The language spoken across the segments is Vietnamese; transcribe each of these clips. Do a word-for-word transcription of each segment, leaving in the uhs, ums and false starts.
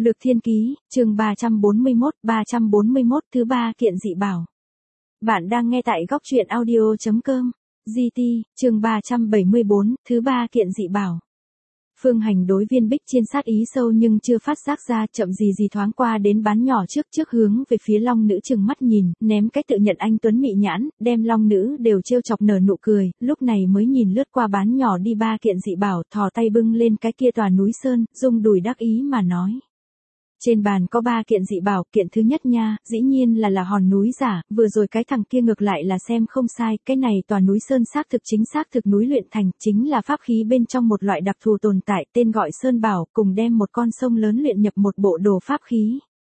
Lược Thiên Ký, chương ba trăm bốn mươi mốt, ba trăm bốn mươi mốt thứ ba kiện dị bảo. Bạn đang nghe tại góc truyện audio.com. giê tê, chương ba trăm bảy mươi bốn, thứ ba kiện dị bảo. Phương Hành đối Viên Bích Chiên sát ý sâu nhưng chưa phát giác ra, chậm gì gì thoáng qua đến bán nhỏ trước trước hướng về phía Long Nữ trừng mắt nhìn, ném cái tự nhận anh tuấn mị nhãn, đem Long Nữ đều trêu chọc nở nụ cười, lúc này mới nhìn lướt qua bán nhỏ đi ba kiện dị bảo, thò tay bưng lên cái kia tòa núi sơn, rung đùi đắc ý mà nói. Trên bàn có ba kiện dị bảo, kiện thứ nhất nha, dĩ nhiên là là hòn núi giả, vừa rồi cái thằng kia ngược lại là xem không sai, cái này tòa núi sơn xác thực chính xác thực núi luyện thành, chính là pháp khí bên trong một loại đặc thù tồn tại, tên gọi sơn bảo, cùng đem một con sông lớn luyện nhập một bộ đồ pháp khí.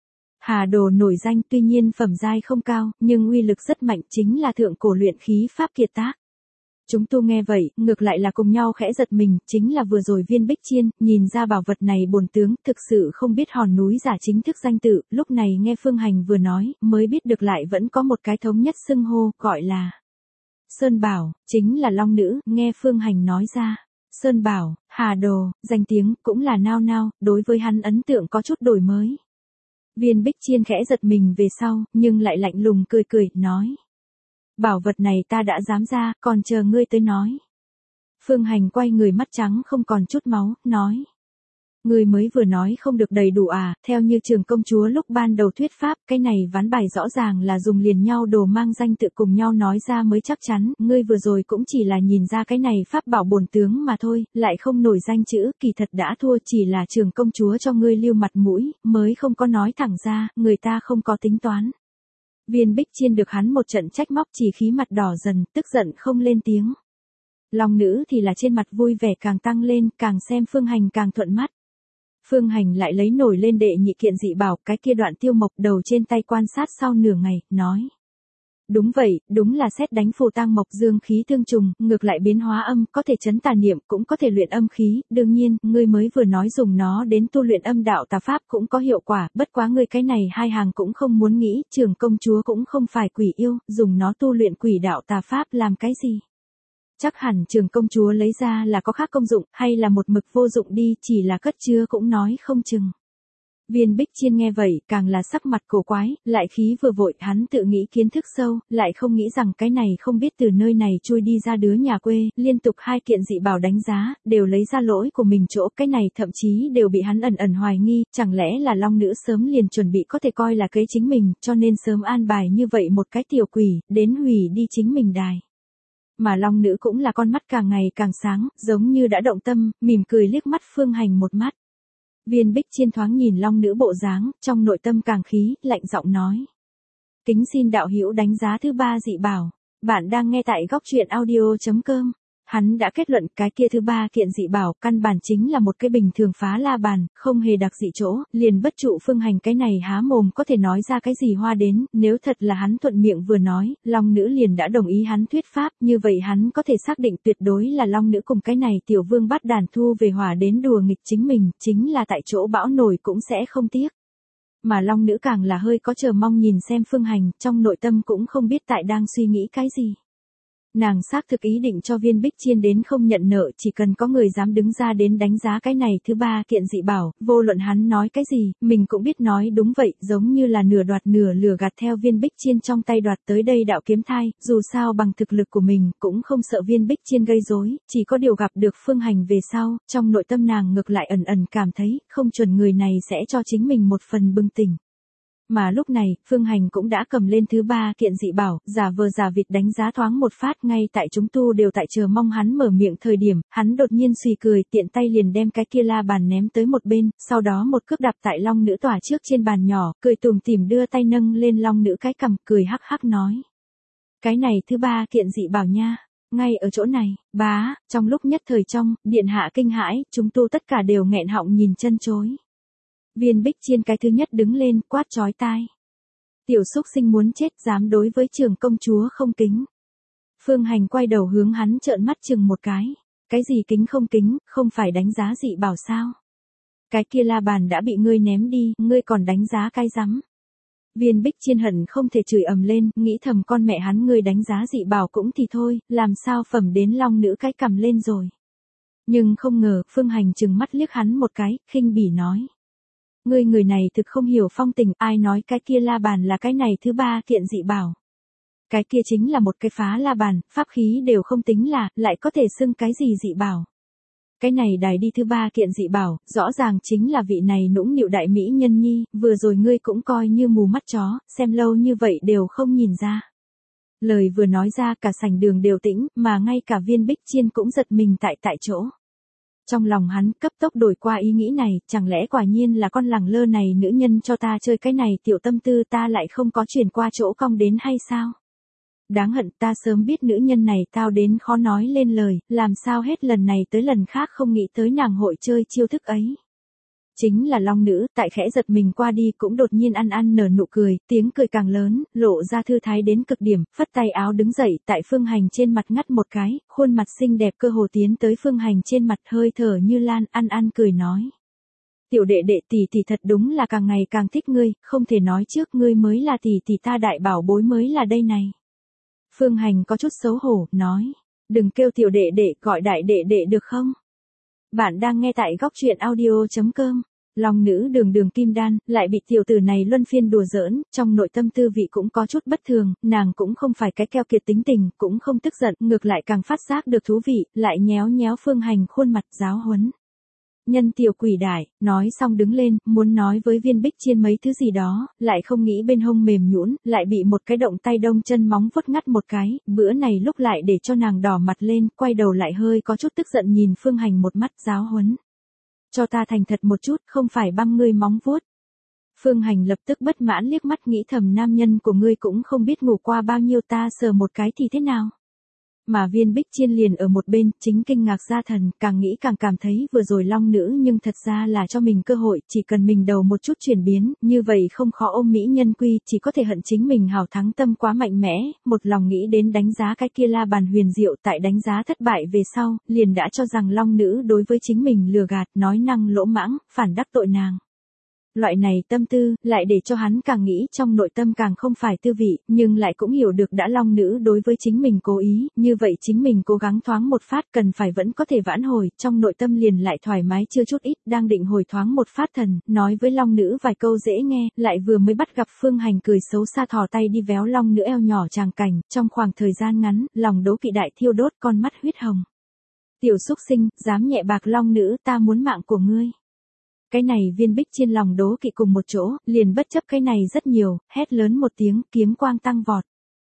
Hà đồ nổi danh tuy nhiên phẩm giai không cao, nhưng uy lực rất mạnh, chính là thượng cổ luyện khí pháp kiệt tác. Chúng tu nghe vậy, ngược lại là cùng nhau khẽ giật mình, chính là vừa rồi Viên Bích Chiên, nhìn ra bảo vật này bổn tướng, thực sự không biết hòn núi giả chính thức danh tự, lúc này nghe Phương Hành vừa nói, mới biết được lại vẫn có một cái thống nhất xưng hô, gọi là Sơn Bảo, chính là Long Nữ, nghe Phương Hành nói ra. Sơn Bảo, Hà Đồ, danh tiếng, cũng là nao nao, đối với hắn ấn tượng có chút đổi mới. Viên Bích Chiên khẽ giật mình về sau, nhưng lại lạnh lùng cười cười, nói. Bảo vật này ta đã dám ra, còn chờ ngươi tới nói. Phương Hành quay người mắt trắng không còn chút máu, nói. Ngươi mới vừa nói không được đầy đủ à, theo như Trường công chúa lúc ban đầu thuyết pháp, cái này ván bài rõ ràng là dùng liền nhau đồ mang danh tự cùng nhau nói ra mới chắc chắn, ngươi vừa rồi cũng chỉ là nhìn ra cái này pháp bảo bổn tướng mà thôi, lại không nổi danh chữ, kỳ thật đã thua, chỉ là Trường công chúa cho ngươi lưu mặt mũi, mới không có nói thẳng ra, người ta không có tính toán. Viên Bích Chiên được hắn một trận trách móc chỉ khí mặt đỏ dần, tức giận không lên tiếng. Long Nữ thì là trên mặt vui vẻ càng tăng lên, càng xem Phương Hành càng thuận mắt. Phương Hành lại lấy nổi lên đệ nhị kiện dị bảo, cái kia Đoạn Tiêu Mộc đầu trên tay quan sát sau nửa ngày, nói. Đúng vậy, đúng là xét đánh phù tang mộc dương khí tương trùng, ngược lại biến hóa âm, có thể chấn tà niệm, cũng có thể luyện âm khí, đương nhiên, ngươi mới vừa nói dùng nó đến tu luyện âm đạo tà pháp cũng có hiệu quả, bất quá ngươi cái này hai hàng cũng không muốn nghĩ, Trường công chúa cũng không phải quỷ yêu, dùng nó tu luyện quỷ đạo tà pháp làm cái gì. Chắc hẳn Trường công chúa lấy ra là có khác công dụng, hay là một mực vô dụng đi, chỉ là cất chứa cũng nói không chừng. Viên Bích Chiên nghe vậy, càng là sắc mặt cổ quái, lại khí vừa vội, hắn tự nghĩ kiến thức sâu, lại không nghĩ rằng cái này không biết từ nơi này chui đi ra đứa nhà quê, liên tục hai kiện dị bảo đánh giá, đều lấy ra lỗi của mình chỗ, cái này thậm chí đều bị hắn ẩn ẩn hoài nghi, chẳng lẽ là Long Nữ sớm liền chuẩn bị có thể coi là kế chính mình, cho nên sớm an bài như vậy một cái tiểu quỷ, đến hủy đi chính mình đài. Mà Long Nữ cũng là con mắt càng ngày càng sáng, giống như đã động tâm, mỉm cười liếc mắt Phương Hành một mắt. Viên Bích Chiên thoáng nhìn Long Nữ bộ dáng, trong nội tâm càng khí, lạnh giọng nói. Kính xin đạo hữu đánh giá thứ ba dị bảo. Bạn đang nghe tại góc truyện audio.com. Hắn đã kết luận cái kia thứ ba kiện dị bảo, căn bản chính là một cái bình thường phá la bàn, không hề đặc dị chỗ, liền bất trụ Phương Hành cái này há mồm có thể nói ra cái gì hoa đến, nếu thật là hắn thuận miệng vừa nói, Long Nữ liền đã đồng ý hắn thuyết pháp, như vậy hắn có thể xác định tuyệt đối là Long Nữ cùng cái này tiểu vương bắt đàn thu về hỏa đến đùa nghịch chính mình, chính là tại chỗ bão nổi cũng sẽ không tiếc. Mà Long Nữ càng là hơi có chờ mong nhìn xem Phương Hành, trong nội tâm cũng không biết tại đang suy nghĩ cái gì. Nàng xác thực ý định cho Viên Bích Chiên đến không nhận nợ, chỉ cần có người dám đứng ra đến đánh giá cái này thứ ba kiện dị bảo, vô luận hắn nói cái gì, mình cũng biết nói đúng vậy, giống như là nửa đoạt nửa lừa gạt theo Viên Bích Chiên trong tay đoạt tới đây đạo kiếm thai, dù sao bằng thực lực của mình, cũng không sợ Viên Bích Chiên gây rối, chỉ có điều gặp được Phương Hành về sau, trong nội tâm nàng ngược lại ẩn ẩn cảm thấy, không chuẩn người này sẽ cho chính mình một phần bừng tỉnh. Mà lúc này, Phương Hành cũng đã cầm lên thứ ba kiện dị bảo, giả vờ giả vịt đánh giá thoáng một phát, ngay tại chúng tu đều tại chờ mong hắn mở miệng thời điểm, hắn đột nhiên suy cười, tiện tay liền đem cái kia la bàn ném tới một bên, sau đó một cước đạp tại Long Nữ tỏa trước trên bàn nhỏ, cười tủm tỉm đưa tay nâng lên Long Nữ cái cằm, cười hắc hắc nói. Cái này thứ ba kiện dị bảo nha, ngay ở chỗ này, bá, trong lúc nhất thời trong, điện hạ kinh hãi, chúng tu tất cả đều nghẹn họng nhìn chân chối. Viên Bích Chiên cái thứ nhất đứng lên, quát chói tai. Tiểu xúc sinh muốn chết, dám đối với Trường công chúa không kính. Phương Hành quay đầu hướng hắn trợn mắt chừng một cái. Cái gì kính không kính, không phải đánh giá dị bảo sao? Cái kia la bàn đã bị ngươi ném đi, ngươi còn đánh giá cái rắm. Viên Bích Chiên hận không thể chửi ầm lên, nghĩ thầm con mẹ hắn ngươi đánh giá dị bảo cũng thì thôi, làm sao phẩm đến Long Nữ cái cầm lên rồi. Nhưng không ngờ, Phương Hành chừng mắt liếc hắn một cái, khinh bỉ nói. Ngươi người này thực không hiểu phong tình, ai nói cái kia la bàn là cái này thứ ba kiện dị bảo. Cái kia chính là một cái phá la bàn, pháp khí đều không tính là, lại có thể xưng cái gì dị bảo. Cái này đài đi thứ ba kiện dị bảo, rõ ràng chính là vị này nũng nịu đại mỹ nhân nhi, vừa rồi ngươi cũng coi như mù mắt chó, xem lâu như vậy đều không nhìn ra. Lời vừa nói ra cả sảnh đường đều tĩnh, mà ngay cả Viên Bích Chiên cũng giật mình tại tại chỗ. Trong lòng hắn cấp tốc đổi qua ý nghĩ này, chẳng lẽ quả nhiên là con lẳng lơ này nữ nhân cho ta chơi cái này tiểu tâm tư ta lại không có chuyển qua chỗ cong đến hay sao? Đáng hận ta sớm biết nữ nhân này tao đến khó nói lên lời, làm sao hết lần này tới lần khác không nghĩ tới nàng hội chơi chiêu thức ấy. Chính là long nữ, tại khẽ giật mình qua đi cũng đột nhiên ăn ăn nở nụ cười, tiếng cười càng lớn, lộ ra thư thái đến cực điểm, phất tay áo đứng dậy, tại Phương Hành trên mặt ngắt một cái, khuôn mặt xinh đẹp cơ hồ tiến tới Phương Hành trên mặt hơi thở như lan, ăn ăn cười nói. Tiểu đệ đệ tỷ tỷ thật đúng là càng ngày càng thích ngươi, không thể nói trước ngươi mới là tỷ tỷ ta đại bảo bối mới là đây này. Phương Hành có chút xấu hổ, nói, đừng kêu tiểu đệ đệ, gọi đại đệ đệ được không? Bạn đang nghe tại góc truyện audio chấm com. Long nữ đường đường kim đan, lại bị tiểu tử này luân phiên đùa giỡn, trong nội tâm tư vị cũng có chút bất thường, nàng cũng không phải cái keo kiệt tính tình, cũng không tức giận, ngược lại càng phát giác được thú vị, lại nhéo nhéo Phương Hành khuôn mặt giáo huấn. Nhân tiểu quỷ đại, nói xong đứng lên, muốn nói với Viên Bích Chiên mấy thứ gì đó, lại không nghĩ bên hông mềm nhũn, lại bị một cái động tay đông chân móng vuốt ngắt một cái, bữa này lúc lại để cho nàng đỏ mặt lên, quay đầu lại hơi có chút tức giận nhìn Phương Hành một mắt giáo huấn. Cho ta thành thật một chút, không phải băm ngươi móng vuốt. Phương Hành lập tức bất mãn liếc mắt nghĩ thầm nam nhân của ngươi cũng không biết ngủ qua bao nhiêu ta sờ một cái thì thế nào. Mà Viên Bích Chiên liền ở một bên, chính kinh ngạc ra thần, càng nghĩ càng cảm thấy vừa rồi long nữ nhưng thật ra là cho mình cơ hội, chỉ cần mình đầu một chút chuyển biến, như vậy không khó ôm mỹ nhân quy, chỉ có thể hận chính mình hào thắng tâm quá mạnh mẽ, một lòng nghĩ đến đánh giá cái kia la bàn huyền diệu tại đánh giá thất bại về sau, liền đã cho rằng long nữ đối với chính mình lừa gạt, nói năng lỗ mãng, phản đắc tội nàng. Loại này tâm tư, lại để cho hắn càng nghĩ trong nội tâm càng không phải tư vị, nhưng lại cũng hiểu được đã long nữ đối với chính mình cố ý, như vậy chính mình cố gắng thoáng một phát cần phải vẫn có thể vãn hồi, trong nội tâm liền lại thoải mái chưa chút ít, đang định hồi thoáng một phát thần, nói với long nữ vài câu dễ nghe, lại vừa mới bắt gặp Phương Hành cười xấu xa thò tay đi véo long nữ eo nhỏ tràng cảnh, trong khoảng thời gian ngắn, lòng đố kỵ đại thiêu đốt con mắt huyết hồng. Tiểu xúc sinh, dám nhẹ bạc long nữ ta muốn mạng của ngươi. Cái này Viên Bích Chiên lòng đố kỵ cùng một chỗ, liền bất chấp cái này rất nhiều, hét lớn một tiếng, kiếm quang tăng vọt.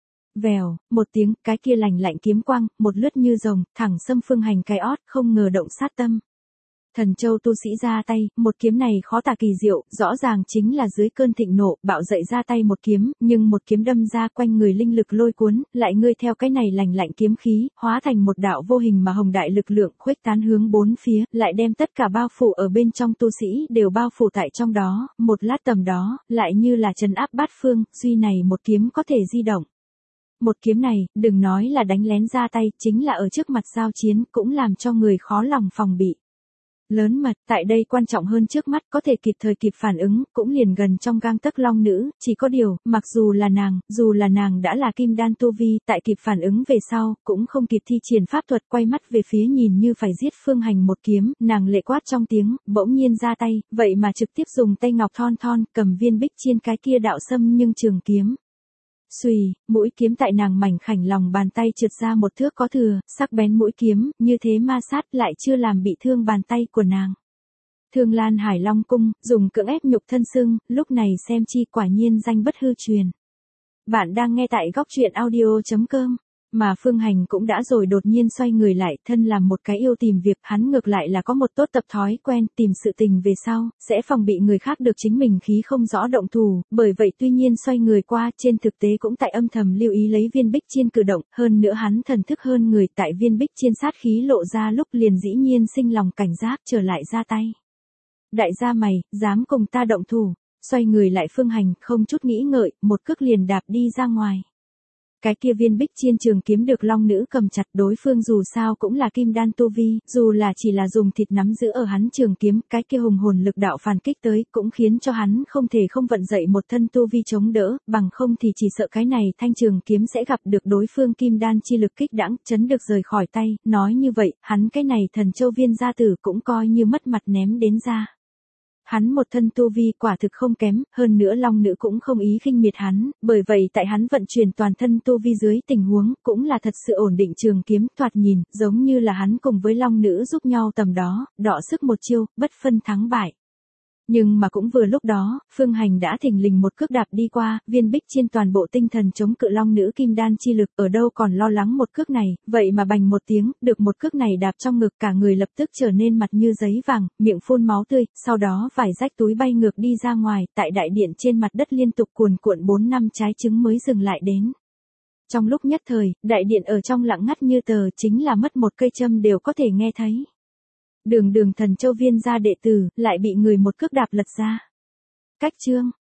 Vèo, một tiếng, cái kia lành lạnh kiếm quang, một lướt như rồng, thẳng xâm Phương Hành cái ót, không ngờ động sát tâm. Thần châu tu sĩ ra tay, một kiếm này khó tả kỳ diệu, rõ ràng chính là dưới cơn thịnh nộ, bạo dậy ra tay một kiếm, nhưng một kiếm đâm ra quanh người linh lực lôi cuốn, lại ngươi theo cái này lành lạnh kiếm khí, hóa thành một đạo vô hình mà hồng đại lực lượng khuếch tán hướng bốn phía, lại đem tất cả bao phủ ở bên trong tu sĩ đều bao phủ tại trong đó, một lát tầm đó, lại như là trấn áp bát phương, duy này một kiếm có thể di động. Một kiếm này, đừng nói là đánh lén ra tay, chính là ở trước mặt giao chiến, cũng làm cho người khó lòng phòng bị. Lớn mật, tại đây quan trọng hơn trước mắt có thể kịp thời kịp phản ứng, cũng liền gần trong gang tấc long nữ, chỉ có điều, mặc dù là nàng, dù là nàng đã là kim đan tu vi, tại kịp phản ứng về sau, cũng không kịp thi triển pháp thuật quay mắt về phía nhìn như phải giết Phương Hành một kiếm, nàng lệ quát trong tiếng, bỗng nhiên ra tay, vậy mà trực tiếp dùng tay ngọc thon thon, cầm Viên Bích Chiên cái kia đạo sâm nhưng trường kiếm. Xùy, mũi kiếm tại nàng mảnh khảnh lòng bàn tay trượt ra một thước có thừa, sắc bén mũi kiếm, như thế ma sát lại chưa làm bị thương bàn tay của nàng. Thương Lan Hải Long Cung, dùng cưỡng ép nhục thân xưng, lúc này xem chi quả nhiên danh bất hư truyền. Bạn đang nghe tại góc truyện audio chấm com. Mà Phương Hành cũng đã rồi đột nhiên xoay người lại, thân làm một cái yêu tìm việc, hắn ngược lại là có một tốt tập thói quen, tìm sự tình về sau, sẽ phòng bị người khác được chính mình khí không rõ động thủ, bởi vậy tuy nhiên xoay người qua, trên thực tế cũng tại âm thầm lưu ý lấy Viên Bích Chiên cử động, hơn nữa hắn thần thức hơn người, tại Viên Bích Chiên sát khí lộ ra lúc liền dĩ nhiên sinh lòng cảnh giác trở lại ra tay. Đại gia mày, dám cùng ta động thủ, xoay người lại Phương Hành, không chút nghĩ ngợi, một cước liền đạp đi ra ngoài. Cái kia Viên Bích Chiên trường kiếm được long nữ cầm chặt, đối phương dù sao cũng là kim đan tu vi, dù là chỉ là dùng thịt nắm giữ ở hắn trường kiếm, cái kia hùng hồn lực đạo phản kích tới, cũng khiến cho hắn không thể không vận dậy một thân tu vi chống đỡ, bằng không thì chỉ sợ cái này thanh trường kiếm sẽ gặp được đối phương kim đan chi lực kích đãng, chấn được rời khỏi tay, nói như vậy, hắn cái này thần châu viên gia tử cũng coi như mất mặt ném đến ra. Hắn một thân tu vi quả thực không kém, hơn nữa long nữ cũng không ý khinh miệt hắn, bởi vậy tại hắn vận chuyển toàn thân tu vi dưới tình huống, cũng là thật sự ổn định trường kiếm, thoạt nhìn, giống như là hắn cùng với long nữ giúp nhau tầm đó, đọ sức một chiêu, bất phân thắng bại. Nhưng mà cũng vừa lúc đó, Phương Hành đã thình lình một cước đạp đi qua, viên bích chiên toàn bộ tinh thần chống cự long nữ kim đan chi lực, ở đâu còn lo lắng một cước này, vậy mà bành một tiếng, được một cước này đạp trong ngực, cả người lập tức trở nên mặt như giấy vàng, miệng phun máu tươi, sau đó vải rách túi bay ngược đi ra ngoài, tại đại điện trên mặt đất liên tục cuồn cuộn bốn năm trái trứng mới dừng lại đến. Trong lúc nhất thời, đại điện ở trong lặng ngắt như tờ, chính là mất một cây châm đều có thể nghe thấy. Đường đường thần châu viên gia đệ tử, lại bị người một cước đạp lật ra. Cách chương.